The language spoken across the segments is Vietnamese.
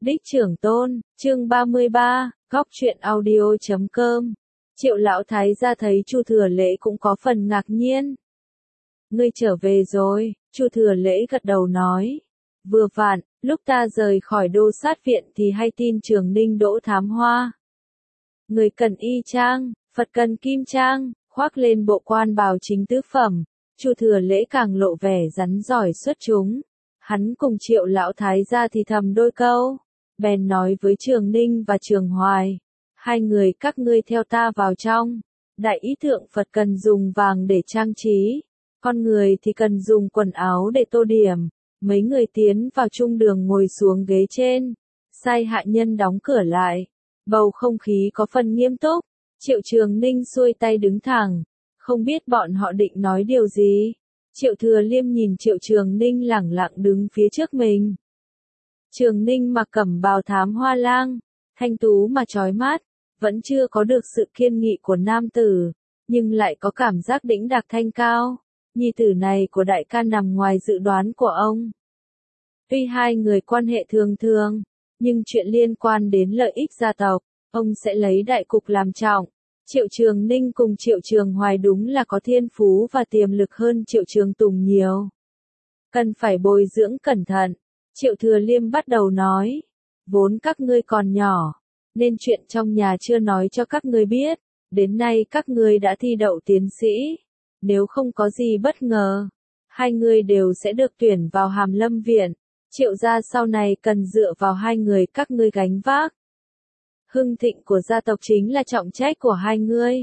Đích Trưởng Tôn, chương 33, góc truyện audio.com. Triệu lão thái gia thấy Chu Thừa Lễ cũng có phần ngạc nhiên. Ngươi trở về rồi, Chu Thừa Lễ gật đầu nói. Vừa vặn, lúc ta rời khỏi đô sát viện thì hay tin Trường Ninh đỗ thám hoa. Người cần y trang, Phật cần kim trang, khoác lên bộ quan bào chính tứ phẩm. Chu Thừa Lễ càng lộ vẻ rắn giỏi xuất chúng. Hắn cùng Triệu lão thái gia thì thầm đôi câu, bèn nói với Trường Ninh và Trường Hoài, hai người các ngươi theo ta vào trong. Đại ý thượng Phật cần dùng vàng để trang trí, con người thì cần dùng quần áo để tô điểm. Mấy người tiến vào trung đường ngồi xuống ghế trên, sai hạ nhân đóng cửa lại. Bầu không khí có phần nghiêm túc. Triệu Trường Ninh xuôi tay đứng thẳng, không biết bọn họ định nói điều gì. Triệu Thừa Liêm nhìn Triệu Trường Ninh lẳng lặng đứng phía trước mình. Trường Ninh mặc cẩm bào thám hoa lang, thanh tú mà chói mắt, vẫn chưa có được sự kiên nghị của nam tử, nhưng lại có cảm giác đĩnh đạc thanh cao. Nhi tử này của đại ca nằm ngoài dự đoán của ông. Tuy hai người quan hệ thường thường, nhưng chuyện liên quan đến lợi ích gia tộc, ông sẽ lấy đại cục làm trọng. Triệu Trường Ninh cùng Triệu Trường Hoài đúng là có thiên phú và tiềm lực hơn Triệu Trường Tùng nhiều. Cần phải bồi dưỡng cẩn thận. Triệu Thừa Liêm bắt đầu nói, vốn các ngươi còn nhỏ, nên chuyện trong nhà chưa nói cho các ngươi biết, đến nay các ngươi đã thi đậu tiến sĩ. Nếu không có gì bất ngờ, hai người đều sẽ được tuyển vào Hàm Lâm Viện. Triệu gia sau này cần dựa vào hai người các ngươi gánh vác. Hưng thịnh của gia tộc chính là trọng trách của hai ngươi.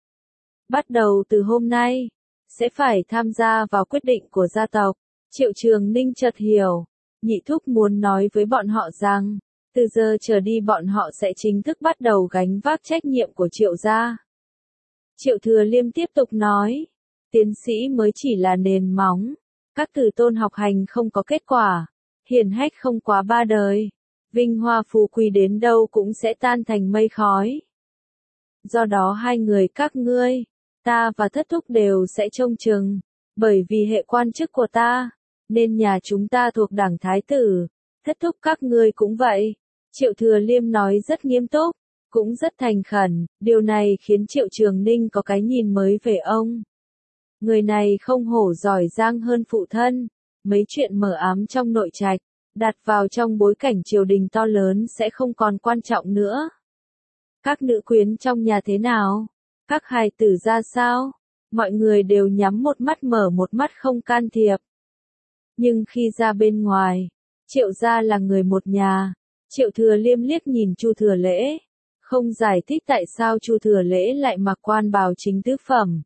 Bắt đầu từ hôm nay, sẽ phải tham gia vào quyết định của gia tộc. Triệu Trường Ninh chợt hiểu, nhị thúc muốn nói với bọn họ rằng, từ giờ trở đi bọn họ sẽ chính thức bắt đầu gánh vác trách nhiệm của Triệu gia. Triệu Thừa Liêm tiếp tục nói, tiến sĩ mới chỉ là nền móng, các tử tôn học hành không có kết quả, hiển hách không quá 3 đời, vinh hoa phú quý đến đâu cũng sẽ tan thành mây khói. Do đó hai người các ngươi, ta và thất thúc đều sẽ trông chừng, bởi vì hệ quan chức của ta, nên nhà chúng ta thuộc đảng thái tử, thất thúc các ngươi cũng vậy. Triệu Thừa Liêm nói rất nghiêm túc, cũng rất thành khẩn, điều này khiến Triệu Trường Ninh có cái nhìn mới về ông. Người này không hổ giỏi giang hơn phụ thân, mấy chuyện mờ ám trong nội trạch, đặt vào trong bối cảnh triều đình to lớn sẽ không còn quan trọng nữa. Các nữ quyến trong nhà thế nào? Các hài tử ra sao? Mọi người đều nhắm một mắt mở một mắt không can thiệp. Nhưng khi ra bên ngoài, Triệu gia là người một nhà. Triệu Thừa Liêm liếc nhìn Chu Thừa Lễ, không giải thích tại sao Chu Thừa Lễ lại mặc quan bào chính tứ phẩm.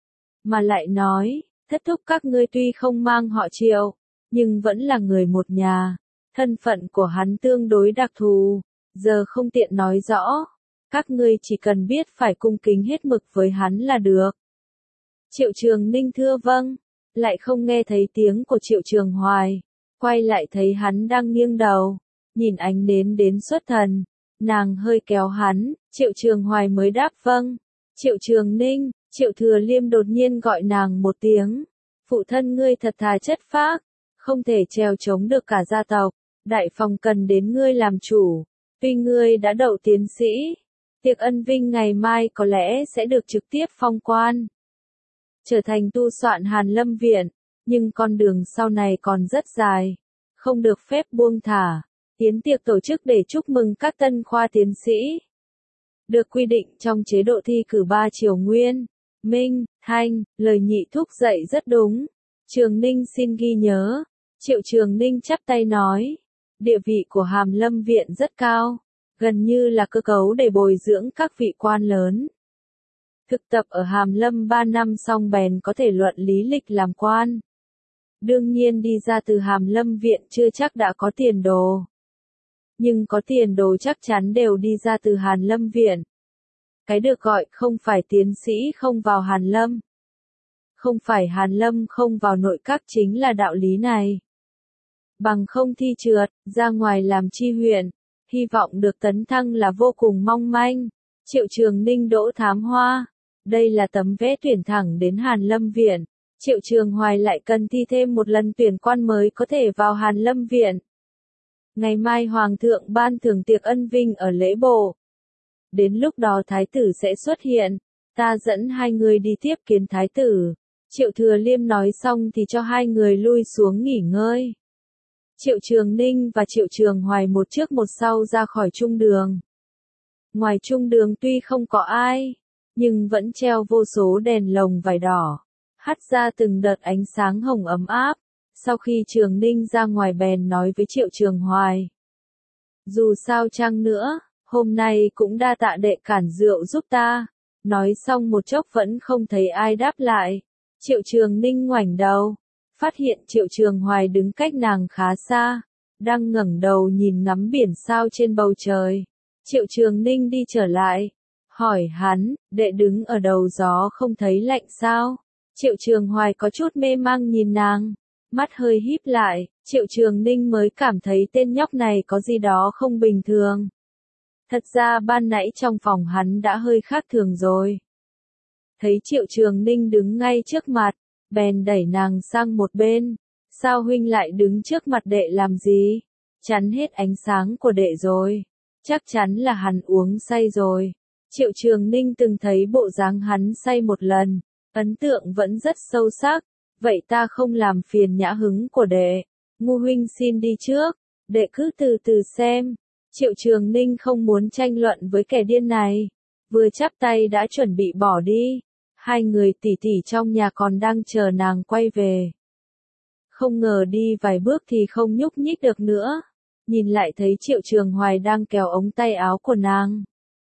Mà lại nói, thất thúc các ngươi tuy không mang họ Triệu, nhưng vẫn là người một nhà. Thân phận của hắn tương đối đặc thù, giờ không tiện nói rõ. Các ngươi chỉ cần biết phải cung kính hết mực với hắn là được. Triệu Trường Ninh thưa vâng, lại không nghe thấy tiếng của Triệu Trường Hoài. Quay lại thấy hắn đang nghiêng đầu, nhìn ánh nến đến xuất thần. Nàng hơi kéo hắn, Triệu Trường Hoài mới đáp vâng. Triệu Trường Ninh, Triệu Thừa Liêm đột nhiên gọi nàng một tiếng. Phụ thân ngươi thật thà chất phác, không thể trèo chống được cả gia tộc. Đại phòng cần đến ngươi làm chủ, tuy ngươi đã đậu tiến sĩ, tiệc ân vinh ngày mai có lẽ sẽ được trực tiếp phong quan, trở thành tu soạn Hàn Lâm Viện, nhưng con đường sau này còn rất dài, không được phép buông thả. Yến tiệc tổ chức để chúc mừng các tân khoa tiến sĩ, được quy định trong chế độ thi cử 3 triều Nguyên, Minh, Thanh. Lời nhị thúc dạy rất đúng. Trường Ninh xin ghi nhớ. Triệu Trường Ninh chắp tay nói, địa vị của Hàm Lâm Viện rất cao, gần như là cơ cấu để bồi dưỡng các vị quan lớn. Thực tập ở Hàm Lâm 3 năm xong bèn có thể luận lý lịch làm quan. Đương nhiên đi ra từ Hàm Lâm Viện chưa chắc đã có tiền đồ. Nhưng có tiền đồ chắc chắn đều đi ra từ Hàn Lâm Viện. Cái được gọi không phải tiến sĩ không vào Hàn Lâm. Không phải Hàn Lâm không vào nội các chính là đạo lý này. Bằng không thi trượt, ra ngoài làm chi huyện, hy vọng được tấn thăng là vô cùng mong manh. Triệu Trường Ninh đỗ thám hoa, đây là tấm vé tuyển thẳng đến Hàn Lâm Viện. Triệu Trường Hoài lại cần thi thêm một lần tuyển quan mới có thể vào Hàn Lâm Viện. Ngày mai Hoàng thượng ban thưởng tiệc ân vinh ở lễ bộ. Đến lúc đó Thái tử sẽ xuất hiện, ta dẫn hai người đi tiếp kiến Thái tử. Triệu Thừa Liêm nói xong thì cho hai người lui xuống nghỉ ngơi. Triệu Trường Ninh và Triệu Trường Hoài một trước một sau ra khỏi trung đường. Ngoài trung đường tuy không có ai, nhưng vẫn treo vô số đèn lồng vải đỏ, hắt ra từng đợt ánh sáng hồng ấm áp. Sau khi Trường Ninh ra ngoài bèn nói với Triệu Trường Hoài. Dù sao chăng nữa, hôm nay cũng đa tạ đệ cản rượu giúp ta. Nói xong một chốc vẫn không thấy ai đáp lại. Triệu Trường Ninh ngoảnh đầu, phát hiện Triệu Trường Hoài đứng cách nàng khá xa, đang ngẩng đầu nhìn ngắm biển sao trên bầu trời. Triệu Trường Ninh đi trở lại, hỏi hắn, đệ đứng ở đầu gió không thấy lạnh sao? Triệu Trường Hoài có chút mê mang nhìn nàng, mắt hơi híp lại, Triệu Trường Ninh mới cảm thấy tên nhóc này có gì đó không bình thường. Thật ra ban nãy trong phòng hắn đã hơi khác thường rồi. Thấy Triệu Trường Ninh đứng ngay trước mặt, bèn đẩy nàng sang một bên. Sao huynh lại đứng trước mặt đệ làm gì? Chắn hết ánh sáng của đệ rồi. Chắc chắn là hắn uống say rồi. Triệu Trường Ninh từng thấy bộ dáng hắn say một lần, ấn tượng vẫn rất sâu sắc. Vậy ta không làm phiền nhã hứng của đệ. Ngu huynh xin đi trước, đệ cứ từ từ xem. Triệu Trường Ninh không muốn tranh luận với kẻ điên này. Vừa chắp tay đã chuẩn bị bỏ đi. Hai người tỷ tỷ trong nhà còn đang chờ nàng quay về. Không ngờ đi vài bước thì không nhúc nhích được nữa. Nhìn lại thấy Triệu Trường Hoài đang kéo ống tay áo của nàng.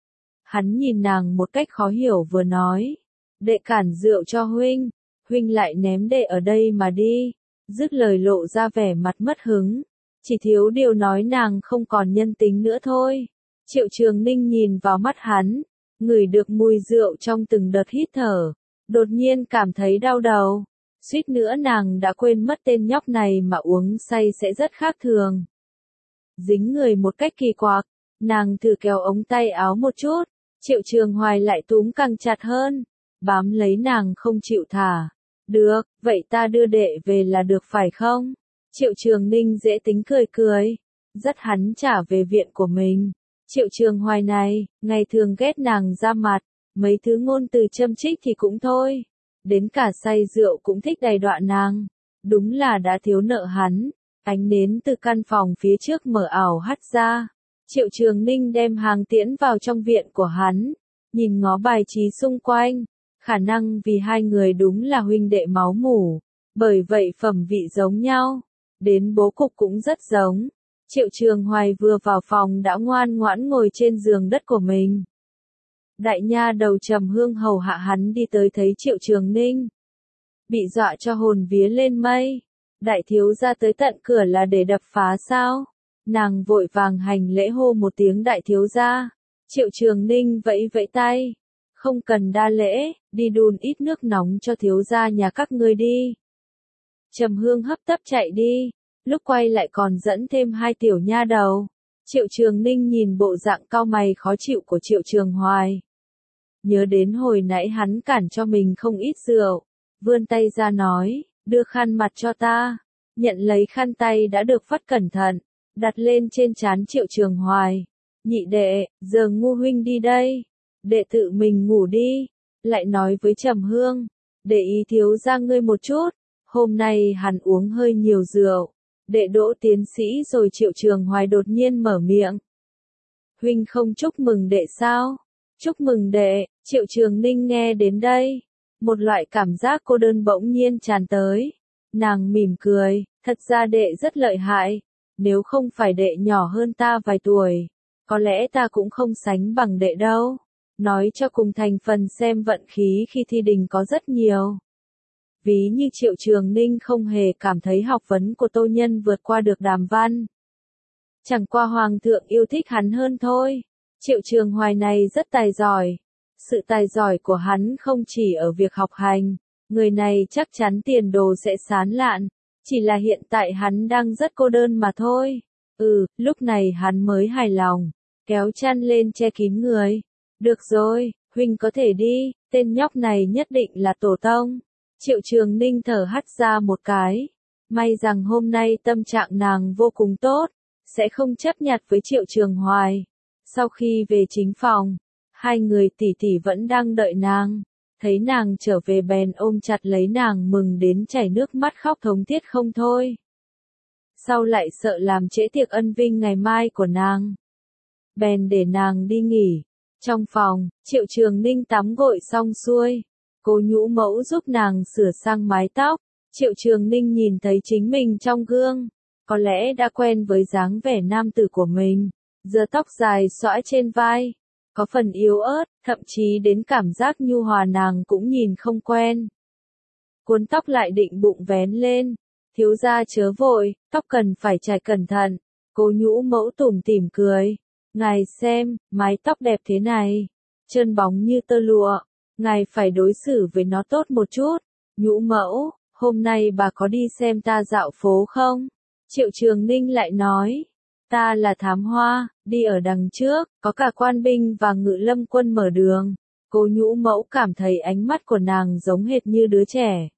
Hắn nhìn nàng một cách khó hiểu vừa nói. Đệ cản rượu cho huynh. Huynh lại ném đệ ở đây mà đi. Dứt lời lộ ra vẻ mặt mất hứng. Chỉ thiếu điều nói nàng không còn nhân tính nữa thôi. Triệu Trường Ninh nhìn vào mắt hắn. Ngửi được mùi rượu trong từng đợt hít thở. Đột nhiên cảm thấy đau đầu. Suýt nữa nàng đã quên mất tên nhóc này mà uống say sẽ rất khác thường. Dính người một cách kỳ quặc. Nàng thử kéo ống tay áo một chút. Triệu Trường Hoài lại túm càng chặt hơn. Bám lấy nàng không chịu thả. Được, vậy ta đưa đệ về là được phải không? Triệu Trường Ninh dễ tính cười cười. Dắt hắn trả về viện của mình. Triệu Trường Hoài này, ngày thường ghét nàng ra mặt. Mấy thứ ngôn từ châm chích thì cũng thôi. Đến cả say rượu cũng thích đày đọa nàng. Đúng là đã thiếu nợ hắn. Ánh nến từ căn phòng phía trước mở ảo hắt ra. Triệu Trường Ninh đem hàng tiễn vào trong viện của hắn. Nhìn ngó bài trí xung quanh. Khả năng vì hai người đúng là huynh đệ máu mủ. Bởi vậy phẩm vị giống nhau. Đến bố cục cũng rất giống. Triệu Trường Hoài vừa vào phòng đã ngoan ngoãn ngồi trên giường đất của mình. Đại nha đầu Trầm Hương hầu hạ hắn đi tới thấy Triệu Trường Ninh. Bị dọa cho hồn vía lên mây. Đại thiếu gia tới tận cửa là để đập phá sao? Nàng vội vàng hành lễ hô một tiếng đại thiếu gia. Triệu Trường Ninh vẫy vẫy tay. Không cần đa lễ, đi đun ít nước nóng cho thiếu gia nhà các ngươi đi. Trầm Hương hấp tấp chạy đi. Lúc quay lại còn dẫn thêm hai tiểu nha đầu. Triệu Trường Ninh nhìn bộ dạng cau mày khó chịu của Triệu Trường Hoài. Nhớ đến hồi nãy hắn cản cho mình không ít rượu. Vươn tay ra nói, đưa khăn mặt cho ta. Nhận lấy khăn tay đã được phất cẩn thận. Đặt lên trên trán Triệu Trường Hoài. Nhị đệ, giờ Ngu huynh đi đây. Đệ tự mình ngủ đi. Lại nói với Trầm Hương. Để ý thiếu gia ngươi một chút. Hôm nay hắn uống hơi nhiều rượu. Đệ đỗ tiến sĩ rồi. Triệu Trường Hoài đột nhiên mở miệng. Huynh không chúc mừng đệ sao? Chúc mừng đệ. Triệu Trường Ninh nghe đến đây. Một loại cảm giác cô đơn bỗng nhiên tràn tới. Nàng mỉm cười. Thật ra đệ rất lợi hại. Nếu không phải đệ nhỏ hơn ta vài tuổi. Có lẽ ta cũng không sánh bằng đệ đâu. Nói cho cùng thành phần xem vận khí khi thi đình có rất nhiều. Ví như Triệu Trường Ninh không hề cảm thấy học vấn của Tô Nhân vượt qua được Đàm Văn. Chẳng qua Hoàng thượng yêu thích hắn hơn thôi. Triệu Trường Hoài này rất tài giỏi. Sự tài giỏi của hắn không chỉ ở việc học hành. Người này chắc chắn tiền đồ sẽ sáng lạn. Chỉ là hiện tại hắn đang rất cô đơn mà thôi. Lúc này hắn mới hài lòng. Kéo chăn lên che kín người. Được rồi, huynh có thể đi. Tên nhóc này nhất định là tổ tông. Triệu Trường Ninh thở hắt ra một cái. May rằng hôm nay tâm trạng nàng vô cùng tốt. sẽ không chấp nhặt với Triệu Trường Hoài. Sau khi về chính phòng, hai người tỷ tỷ vẫn đang đợi nàng. Thấy nàng trở về bèn ôm chặt lấy nàng mừng đến chảy nước mắt khóc thống thiết không thôi. Sau lại sợ làm trễ tiệc ân vinh ngày mai của nàng, bèn để nàng đi nghỉ. Trong phòng, Triệu Trường Ninh tắm gội xong xuôi, cô nhũ mẫu giúp nàng sửa sang mái tóc. Triệu Trường Ninh nhìn thấy chính mình trong gương, có lẽ đã quen với dáng vẻ nam tử của mình, giờ tóc dài xõa trên vai, có phần yếu ớt, thậm chí đến cảm giác nhu hòa nàng cũng nhìn không quen. Cuốn tóc lại định bụng vén lên, thiếu gia chớ vội, tóc cần phải chải cẩn thận. Cô nhũ mẫu tủm tỉm cười, ngài xem, mái tóc đẹp thế này, trơn bóng như tơ lụa, ngài phải đối xử với nó tốt một chút. Nhũ mẫu, hôm nay bà có đi xem ta dạo phố không? Triệu Trường Ninh lại nói, ta là thám hoa, đi ở đằng trước, có cả quan binh và ngự lâm quân mở đường. Cô nhũ mẫu cảm thấy ánh mắt của nàng giống hệt như đứa trẻ.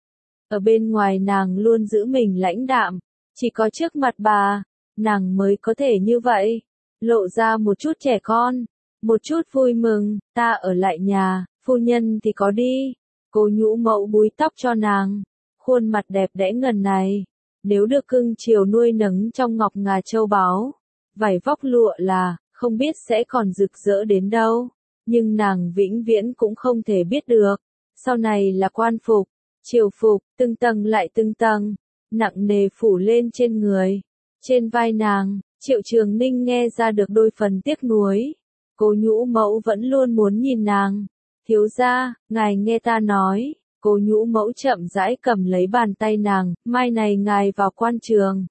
Ở bên ngoài nàng luôn giữ mình lãnh đạm, chỉ có trước mặt bà, nàng mới có thể như vậy, lộ ra một chút trẻ con, một chút vui mừng. Ta ở lại nhà, phu nhân thì có đi. Cô nhũ mẫu búi tóc cho nàng, khuôn mặt đẹp đẽ ngần này, nếu được cưng chiều nuôi nấng trong ngọc ngà châu báu, vải vóc lụa là, không biết sẽ còn rực rỡ đến đâu, nhưng nàng vĩnh viễn cũng không thể biết được. Sau này là quan phục, triều phục, từng tầng lại từng tầng, nặng nề phủ lên trên người, trên vai nàng. Triệu Trường Ninh nghe ra được đôi phần tiếc nuối. Cô nhũ mẫu vẫn luôn muốn nhìn nàng. Thiếu gia, ngài nghe ta nói. Cô nhũ mẫu chậm rãi cầm lấy bàn tay nàng, mai này ngài vào quan trường,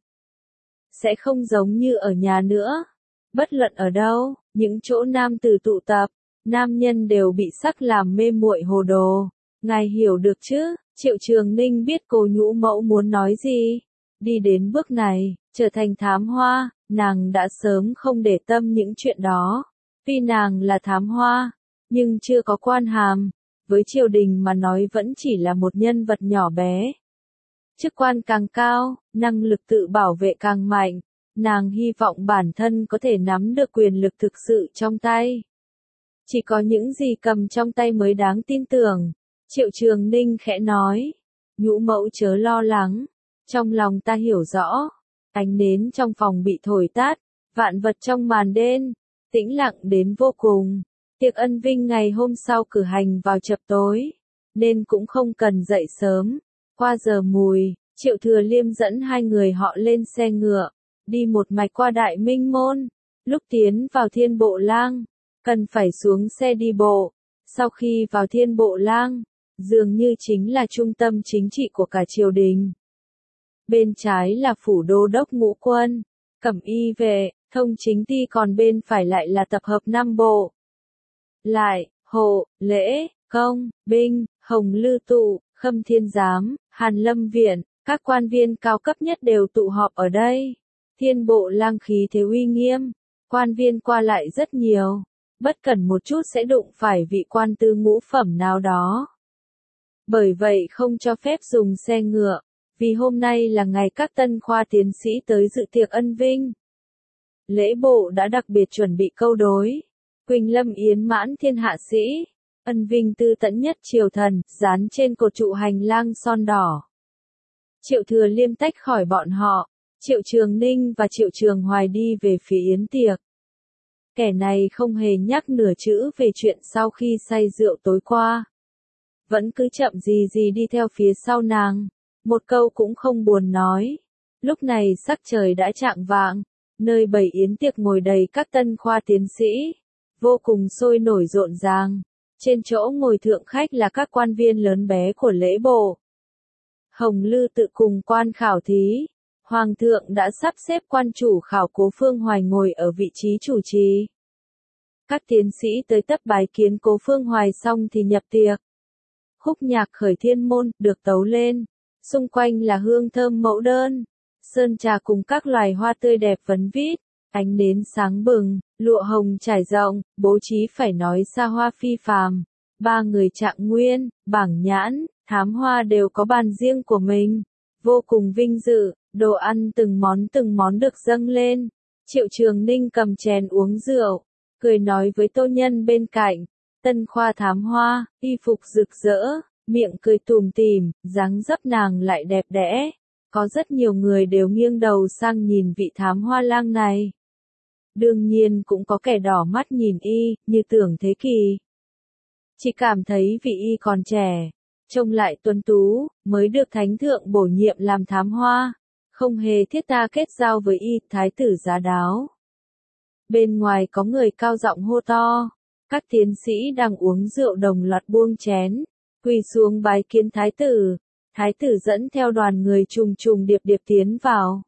sẽ không giống như ở nhà nữa. Bất luận ở đâu, những chỗ nam tử tụ tập, nam nhân đều bị sắc làm mê muội hồ đồ. Ngài hiểu được chứ? Triệu Trường Ninh biết cô nhũ mẫu muốn nói gì. Đi đến bước này, trở thành thám hoa, nàng đã sớm không để tâm những chuyện đó. Tuy nàng là thám hoa, nhưng chưa có quan hàm, với triều đình mà nói vẫn chỉ là một nhân vật nhỏ bé. Chức quan càng cao, năng lực tự bảo vệ càng mạnh, nàng hy vọng bản thân có thể nắm được quyền lực thực sự trong tay. Chỉ có những gì cầm trong tay mới đáng tin tưởng. Triệu Trường Ninh khẽ nói, nhũ mẫu chớ lo lắng, trong lòng ta hiểu rõ. Ánh nến trong phòng bị thổi tắt, vạn vật trong màn đêm, tĩnh lặng đến vô cùng. Tiệc ân vinh ngày hôm sau cử hành vào chập tối, nên cũng không cần dậy sớm. Qua giờ mùi, Triệu Thừa Liêm dẫn hai người họ lên xe ngựa, đi một mạch qua Đại Minh Môn. Lúc tiến vào Thiên Bộ Lang, cần phải xuống xe đi bộ. Sau khi vào Thiên Bộ Lang, dường như chính là trung tâm chính trị của cả triều đình. Bên trái là phủ đô đốc ngũ quân, cẩm y vệ, thông chính ty, còn bên phải lại là tập hợp 5 bộ. Lại, hộ, lễ, công, binh, hồng lư tụ, khâm thiên giám, hàn lâm viện, các quan viên cao cấp nhất đều tụ họp ở đây. Thiên Bộ Lang khí thế uy nghiêm, quan viên qua lại rất nhiều, bất cẩn một chút sẽ đụng phải vị quan tư ngũ phẩm nào đó. Bởi vậy không cho phép dùng xe ngựa, vì hôm nay là ngày các tân khoa tiến sĩ tới dự tiệc ân vinh. Lễ bộ đã đặc biệt chuẩn bị câu đối. Quỳnh lâm yến mãn thiên hạ sĩ, ân vinh tư tẫn nhất triều thần, dán trên cột trụ hành lang son đỏ. Triệu Thừa Liêm tách khỏi bọn họ, Triệu Trường Ninh và Triệu Trường Hoài đi về phía yến tiệc. Kẻ này không hề nhắc nửa chữ về chuyện sau khi say rượu tối qua. Vẫn cứ chậm gì gì đi theo phía sau nàng, một câu cũng không buồn nói. Lúc này sắc trời đã chạng vạng, nơi bày yến tiệc ngồi đầy các tân khoa tiến sĩ, vô cùng sôi nổi rộn ràng. Trên chỗ ngồi thượng khách là các quan viên lớn bé của lễ bộ. Hồng Lư tự cùng quan khảo thí. Hoàng thượng đã sắp xếp quan chủ khảo Cố Phương Hoài ngồi ở vị trí chủ trì. Các tiến sĩ tới tấp bái kiến Cố Phương Hoài xong thì nhập tiệc. Khúc nhạc khởi thiên môn được tấu lên, xung quanh là hương thơm mẫu đơn, sơn trà cùng các loài hoa tươi đẹp vấn vít, ánh nến sáng bừng, lụa hồng trải rộng, bố trí phải nói xa hoa phi phàm. Ba người Trạng Nguyên, Bảng Nhãn, Thám Hoa đều có bàn riêng của mình, vô cùng vinh dự. Đồ ăn từng món được dâng lên. Triệu Trường Ninh cầm chén uống rượu, cười nói với tô nhân bên cạnh. Tân khoa thám hoa, y phục rực rỡ, miệng cười tủm tỉm, dáng dấp nàng lại đẹp đẽ. Có rất nhiều người đều nghiêng đầu sang nhìn vị thám hoa lang này. Đương nhiên cũng có kẻ đỏ mắt nhìn y, như Tưởng Thế Kỳ. Chỉ cảm thấy vị y còn trẻ, trông lại tuấn tú, mới được thánh thượng bổ nhiệm làm thám hoa, không hề thiết tha kết giao với y, thái tử giá đáo. Bên ngoài có người cao giọng hô to, các tiến sĩ đang uống rượu đồng loạt buông chén, quỳ xuống bái kiến thái tử. Thái tử dẫn theo đoàn người trùng trùng điệp điệp tiến vào.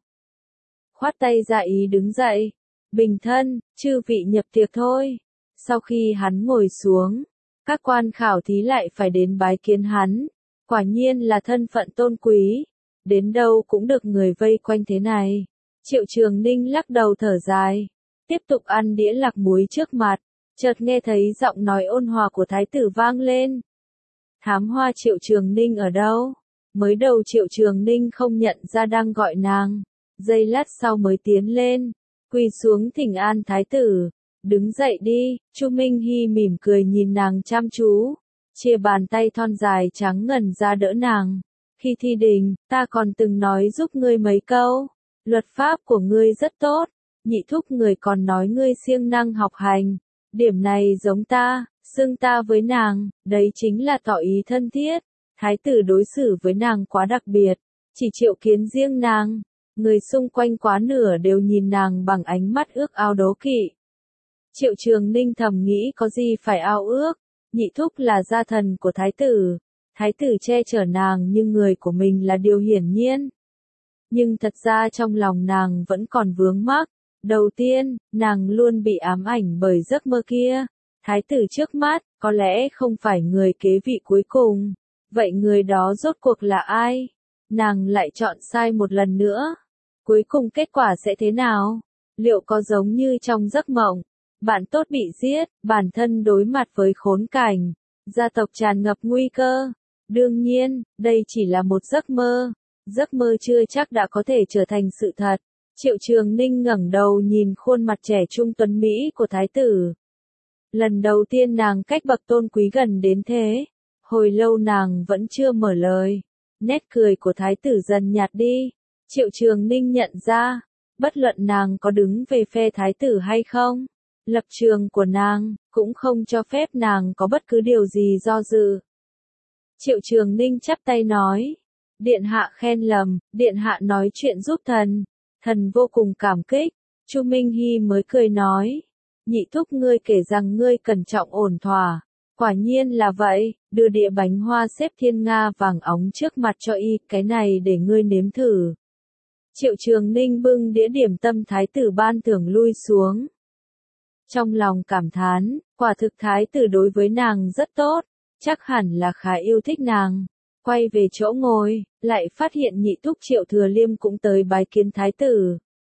Khoát tay ra ý đứng dậy. Bình thân, chư vị nhập tiệc thôi. Sau khi hắn ngồi xuống, các quan khảo thí lại phải đến bái kiến hắn. Quả nhiên là thân phận tôn quý. Đến đâu cũng được người vây quanh thế này. Triệu Trường Ninh lắc đầu thở dài. Tiếp tục ăn đĩa lạc muối trước mặt. Chợt nghe thấy giọng nói ôn hòa của thái tử vang lên. Thám hoa Triệu Trường Ninh ở đâu? Mới đầu Triệu Trường Ninh không nhận ra đang gọi nàng. Giây lát sau mới tiến lên. Quỳ xuống thỉnh an thái tử. Đứng dậy đi. Chu Minh Hy mỉm cười nhìn nàng chăm chú. Chia bàn tay thon dài trắng ngần ra đỡ nàng. Khi thi đình, ta còn từng nói giúp ngươi mấy câu. Luật pháp của ngươi rất tốt. Nhị thúc người còn nói ngươi siêng năng học hành. Điểm này giống ta, xưng ta với nàng, đấy chính là tỏ ý thân thiết. Thái tử đối xử với nàng quá đặc biệt, chỉ triệu kiến riêng nàng. Người xung quanh quá nửa đều nhìn nàng bằng ánh mắt ước ao đố kỵ. Triệu Trường Ninh thầm nghĩ có gì phải ao ước, nhị thúc là gia thần của thái tử. Thái tử che chở nàng như người của mình là điều hiển nhiên. Nhưng thật ra trong lòng nàng vẫn còn vướng mắc. Đầu tiên, nàng luôn bị ám ảnh bởi giấc mơ kia. Thái tử trước mắt, có lẽ không phải người kế vị cuối cùng. Vậy người đó rốt cuộc là ai? Nàng lại chọn sai một lần nữa. Cuối cùng kết quả sẽ thế nào? Liệu có giống như trong giấc mộng? Bạn tốt bị giết, bản thân đối mặt với khốn cảnh. Gia tộc tràn ngập nguy cơ. Đương nhiên, đây chỉ là một giấc mơ. Giấc mơ chưa chắc đã có thể trở thành sự thật. Triệu Trường Ninh ngẩng đầu nhìn khuôn mặt trẻ trung tuấn Mỹ của thái tử. Lần đầu tiên nàng cách bậc tôn quý gần đến thế. Hồi lâu nàng vẫn chưa mở lời. Nét cười của thái tử dần nhạt đi. Triệu Trường Ninh nhận ra, bất luận nàng có đứng về phe thái tử hay không, lập trường của nàng cũng không cho phép nàng có bất cứ điều gì do dự. Triệu Trường Ninh chắp tay nói, điện hạ khen lầm, điện hạ nói chuyện giúp thần, thần vô cùng cảm kích. Chu Minh Hy mới cười nói, nhị thúc ngươi kể rằng ngươi cẩn trọng ổn thỏa. Quả nhiên là vậy, đưa đĩa bánh hoa xếp thiên nga vàng óng trước mặt cho y, cái này để ngươi nếm thử. Triệu Trường Ninh bưng đĩa điểm tâm thái tử ban thưởng lui xuống. Trong lòng cảm thán, quả thực thái tử đối với nàng rất tốt, chắc hẳn là khá yêu thích nàng. Quay về chỗ ngồi, lại phát hiện nhị thúc Triệu Thừa Liêm cũng tới bái kiến thái tử.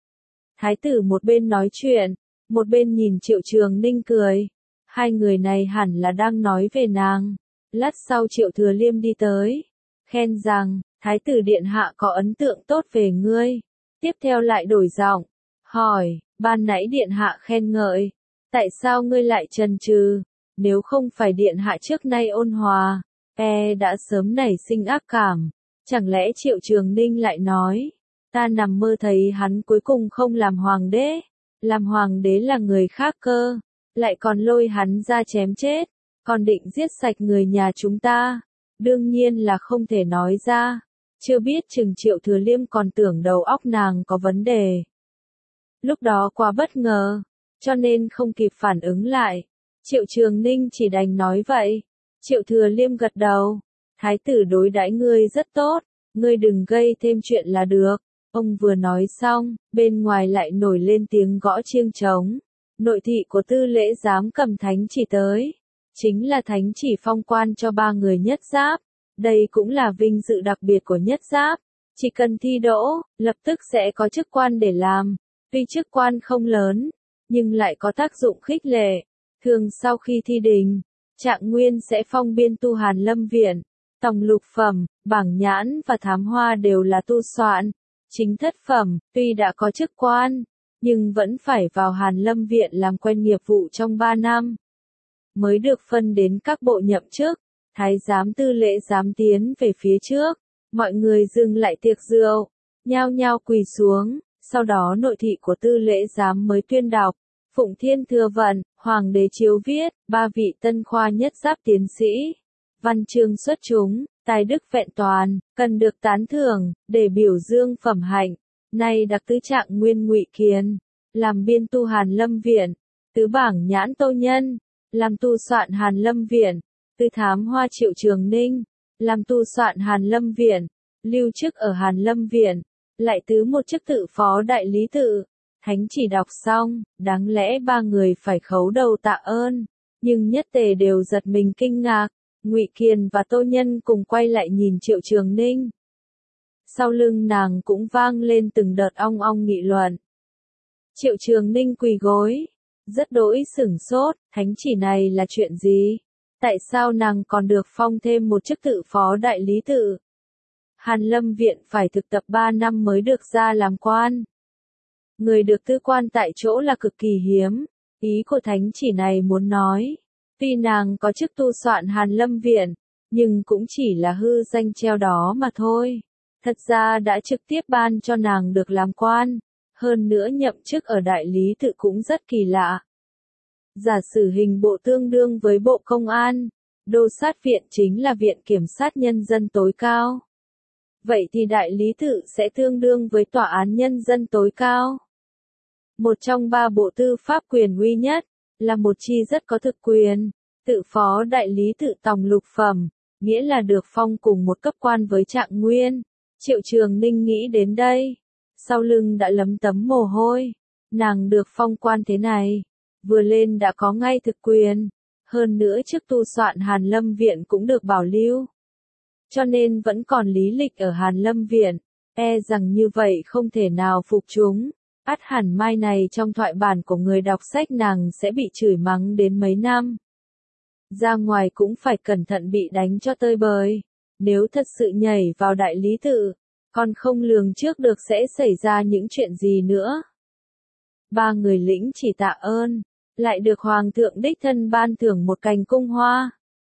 Thái tử một bên nói chuyện, một bên nhìn Triệu Trường Ninh cười. Hai người này hẳn là đang nói về nàng. Lát sau Triệu Thừa Liêm đi tới, khen rằng, thái tử điện hạ có ấn tượng tốt về ngươi. Tiếp theo lại đổi giọng, hỏi, ban nãy điện hạ khen ngợi, tại sao ngươi lại chần chừ? Nếu không phải điện hạ trước nay ôn hòa, đã sớm nảy sinh ác cảm. Chẳng lẽ Triệu Trường Ninh lại nói, ta nằm mơ thấy hắn cuối cùng không làm hoàng đế, làm hoàng đế là người khác cơ, lại còn lôi hắn ra chém chết, còn định giết sạch người nhà chúng ta. Đương nhiên là không thể nói ra. Chưa biết chừng Triệu Thừa Liêm còn tưởng đầu óc nàng có vấn đề. Lúc đó quá bất ngờ, cho nên không kịp phản ứng lại. Triệu Trường Ninh chỉ đành nói vậy. Triệu Thừa Liêm gật đầu. Thái tử đối đãi ngươi rất tốt, ngươi đừng gây thêm chuyện là được. Ông vừa nói xong, bên ngoài lại nổi lên tiếng gõ chiêng trống. Nội thị của Tư Lễ Giám cầm thánh chỉ tới. Chính là thánh chỉ phong quan cho 3 người nhất giáp. Đây cũng là vinh dự đặc biệt của nhất giáp. Chỉ cần thi đỗ, lập tức sẽ có chức quan để làm. Tuy chức quan không lớn, nhưng lại có tác dụng khích lệ. Thường sau khi thi đình, Trạng Nguyên sẽ phong biên tu Hàn Lâm Viện. Tòng lục phẩm, bảng nhãn và thám hoa đều là tu soạn. chính thất phẩm, tuy đã có chức quan, nhưng vẫn phải vào Hàn Lâm Viện làm quen nghiệp vụ trong 3 năm. Mới được phân đến các bộ nhậm chức, thái giám tư lễ giám tiến về phía trước, mọi người dừng lại tiệc rượu, nhao nhao quỳ xuống, sau đó nội thị của tư lễ giám mới tuyên đọc. Phụng Thiên Thừa Vận, Hoàng đế chiếu viết, 3 vị tân khoa nhất giáp tiến sĩ, văn chương xuất chúng, tài đức vẹn toàn, cần được tán thưởng, để biểu dương phẩm hạnh. Nay đặc tứ trạng nguyên Ngụy Kiền, làm biên tu Hàn Lâm Viện, tứ bảng nhãn Tô Nhân, làm tu soạn Hàn Lâm Viện, tứ thám hoa Triệu Trường Ninh, làm tu soạn Hàn Lâm Viện, lưu chức ở Hàn Lâm Viện, lại tứ một chức tự phó đại lý tự. Thánh chỉ đọc xong, đáng lẽ 3 người phải khấu đầu tạ ơn, nhưng nhất tề đều giật mình kinh ngạc. Ngụy Kiền và Tô Nhân cùng quay lại nhìn Triệu Trường Ninh. Sau lưng nàng cũng vang lên từng đợt ong ong nghị luận. Triệu Trường Ninh quỳ gối, rất đỗi sửng sốt, thánh chỉ này là chuyện gì? Tại sao nàng còn được phong thêm một chức tự phó đại lý tự? Hàn Lâm Viện phải thực tập 3 năm mới được ra làm quan. Người được tư quan tại chỗ là cực kỳ hiếm, ý của thánh chỉ này muốn nói. Tuy nàng có chức tu soạn Hàn Lâm Viện, nhưng cũng chỉ là hư danh treo đó mà thôi. Thật ra đã trực tiếp ban cho nàng được làm quan, hơn nữa nhậm chức ở đại lý tự cũng rất kỳ lạ. Giả sử hình bộ tương đương với bộ công an, đô sát viện chính là viện kiểm sát nhân dân tối cao. Vậy thì đại lý tự sẽ tương đương với tòa án nhân dân tối cao. Một trong 3 bộ tư pháp quyền uy nhất, là một chi rất có thực quyền, tự phó đại lý tự tòng lục phẩm, nghĩa là được phong cùng một cấp quan với Trạng Nguyên. Triệu Trường Ninh nghĩ đến đây, sau lưng đã lấm tấm mồ hôi, nàng được phong quan thế này, vừa lên đã có ngay thực quyền, hơn nữa chức tu soạn Hàn Lâm Viện cũng được bảo lưu. Cho nên vẫn còn lý lịch ở Hàn Lâm Viện, e rằng như vậy không thể nào phục chúng. Ắt hẳn mai này trong thoại bản của người đọc sách nàng sẽ bị chửi mắng đến mấy năm. Ra ngoài cũng phải cẩn thận bị đánh cho tơi bời. Nếu thật sự nhảy vào đại lý tự, còn không lường trước được sẽ xảy ra những chuyện gì nữa. 3 người lĩnh chỉ tạ ơn, lại được Hoàng thượng đích thân ban thưởng một cành cung hoa.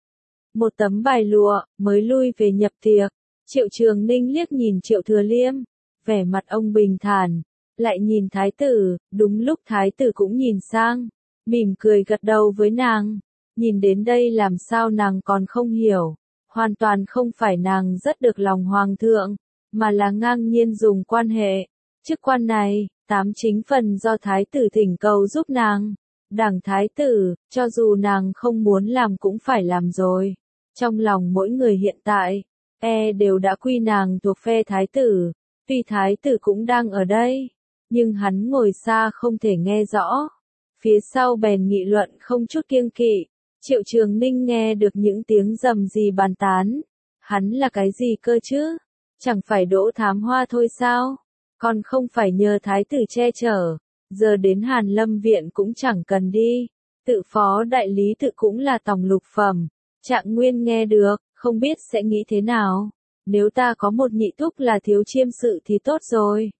Một tấm bài lụa, mới lui về nhập tiệc. Triệu Trường Ninh liếc nhìn Triệu Thừa Liêm, vẻ mặt ông bình thản. Lại nhìn thái tử, đúng lúc thái tử cũng nhìn sang, mỉm cười gật đầu với nàng. Nhìn đến đây làm sao nàng còn không hiểu, hoàn toàn không phải nàng rất được lòng hoàng thượng, mà là ngang nhiên dùng quan hệ. Chức quan này, 8 chính phần do thái tử thỉnh cầu giúp nàng. Đảng thái tử, cho dù nàng không muốn làm cũng phải làm rồi. Trong lòng mỗi người hiện tại, đều đã quy nàng thuộc phe thái tử, tuy thái tử cũng đang ở đây. Nhưng hắn ngồi xa không thể nghe rõ. Phía sau bèn nghị luận không chút kiêng kỵ. Triệu Trường Ninh nghe được những tiếng rầm rì bàn tán. Hắn là cái gì cơ chứ? Chẳng phải đỗ thám hoa thôi sao? Còn không phải nhờ thái tử che chở. Giờ đến Hàn Lâm Viện cũng chẳng cần đi. Tự phó đại lý tự cũng là tòng lục phẩm. Trạng Nguyên nghe được, không biết sẽ nghĩ thế nào. Nếu ta có một nhị thúc là thiếu chiêm sự thì tốt rồi.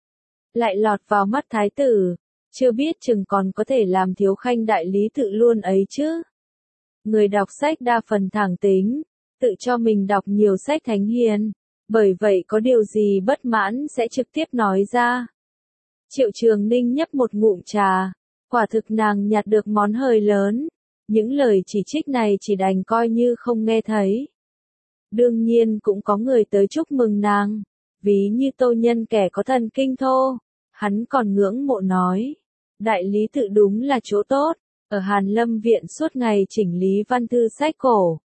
Lại lọt vào mắt thái tử, chưa biết chừng còn có thể làm thiếu khanh đại lý tự luôn ấy chứ. Người đọc sách đa phần thẳng tính, tự cho mình đọc nhiều sách thánh hiền, bởi vậy có điều gì bất mãn sẽ trực tiếp nói ra. Triệu Trường Ninh nhấp một ngụm trà, quả thực nàng nhặt được món hời lớn, những lời chỉ trích này chỉ đành coi như không nghe thấy. Đương nhiên cũng có người tới chúc mừng nàng, ví như Tô Nhân kẻ có thần kinh thô. Hắn còn ngưỡng mộ nói, đại lý tự đúng là chỗ tốt, ở Hàn Lâm Viện suốt ngày chỉnh lý văn thư sách cổ.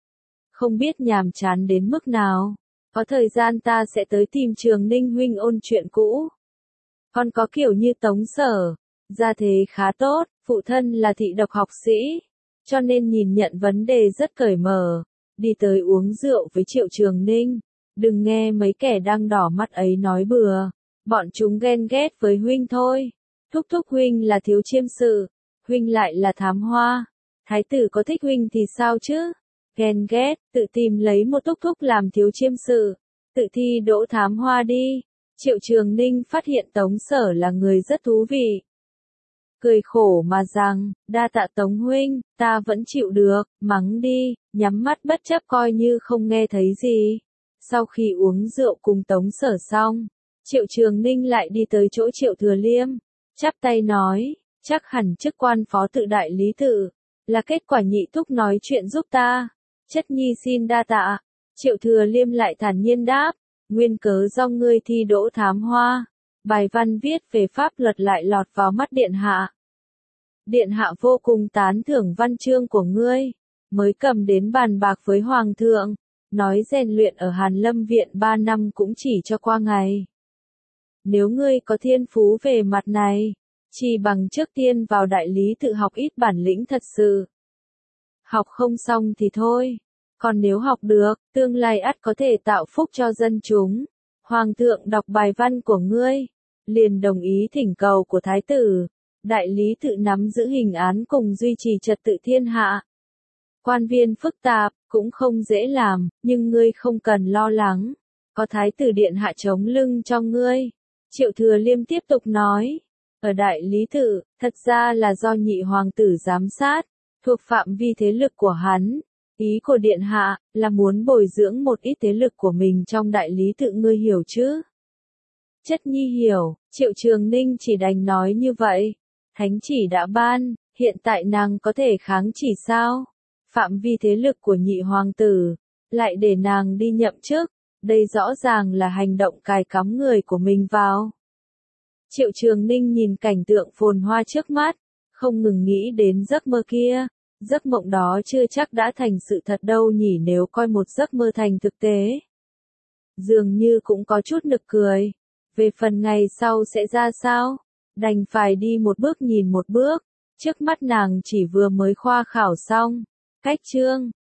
Không biết nhàm chán đến mức nào, có thời gian ta sẽ tới tìm Trường Ninh huynh ôn chuyện cũ. Còn có kiểu như Tống Sở, gia thế khá tốt, phụ thân là thị độc học sĩ, cho nên nhìn nhận vấn đề rất cởi mở, đi tới uống rượu với Triệu Trường Ninh, đừng nghe mấy kẻ đang đỏ mắt ấy nói bừa. Bọn chúng ghen ghét với huynh thôi. Thúc thúc huynh là thiếu chiêm sự, huynh lại là thám hoa. Thái tử có thích huynh thì sao chứ? Ghen ghét, tự tìm lấy một thúc thúc làm thiếu chiêm sự, tự thi đỗ thám hoa đi. Triệu Trường Ninh phát hiện Tống Sở là người rất thú vị. Cười khổ mà rằng, đa tạ Tống huynh, ta vẫn chịu được, mắng đi, nhắm mắt bất chấp coi như không nghe thấy gì. Sau khi uống rượu cùng Tống Sở xong, Triệu Trường Ninh lại đi tới chỗ Triệu Thừa Liêm, chắp tay nói, chắc hẳn chức quan phó tự đại lý tự, là kết quả nhị thúc nói chuyện giúp ta. Chất nhi xin đa tạ. Triệu Thừa Liêm lại thản nhiên đáp, nguyên cớ do ngươi thi đỗ thám hoa. Bài văn viết về pháp luật lại lọt vào mắt điện hạ. Điện hạ vô cùng tán thưởng văn chương của ngươi, mới cầm đến bàn bạc với hoàng thượng, nói rèn luyện ở Hàn Lâm viện 3 năm cũng chỉ cho qua ngày. Nếu ngươi có thiên phú về mặt này, chỉ bằng trước tiên vào đại lý tự học ít bản lĩnh thật sự. Học không xong thì thôi, còn nếu học được, tương lai ắt có thể tạo phúc cho dân chúng. Hoàng thượng đọc bài văn của ngươi, liền đồng ý thỉnh cầu của thái tử. Đại lý tự nắm giữ hình án cùng duy trì trật tự thiên hạ. Quan viên phức tạp, cũng không dễ làm, nhưng ngươi không cần lo lắng. Có thái tử điện hạ chống lưng cho ngươi. Triệu Thừa Liêm tiếp tục nói. Ở đại lý tự, thật ra là do nhị hoàng tử giám sát, thuộc phạm vi thế lực của hắn. Ý của điện hạ, là muốn bồi dưỡng một ít thế lực của mình trong đại lý tự, ngươi hiểu chứ? Chất nhi hiểu, Triệu Trường Ninh chỉ đành nói như vậy. Thánh chỉ đã ban, hiện tại nàng có thể kháng chỉ sao? Phạm vi thế lực của nhị hoàng tử, lại để nàng đi nhậm chức, đây rõ ràng là hành động cài cắm người của mình vào. Triệu Trường Ninh nhìn cảnh tượng phồn hoa trước mắt, không ngừng nghĩ đến giấc mơ kia. Giấc mộng đó chưa chắc đã thành sự thật đâu nhỉ, nếu coi một giấc mơ thành thực tế. Dường như cũng có chút nực cười. Về phần ngày sau sẽ ra sao? Đành phải đi một bước nhìn một bước. Trước mắt nàng chỉ vừa mới khoa khảo xong. Cách chương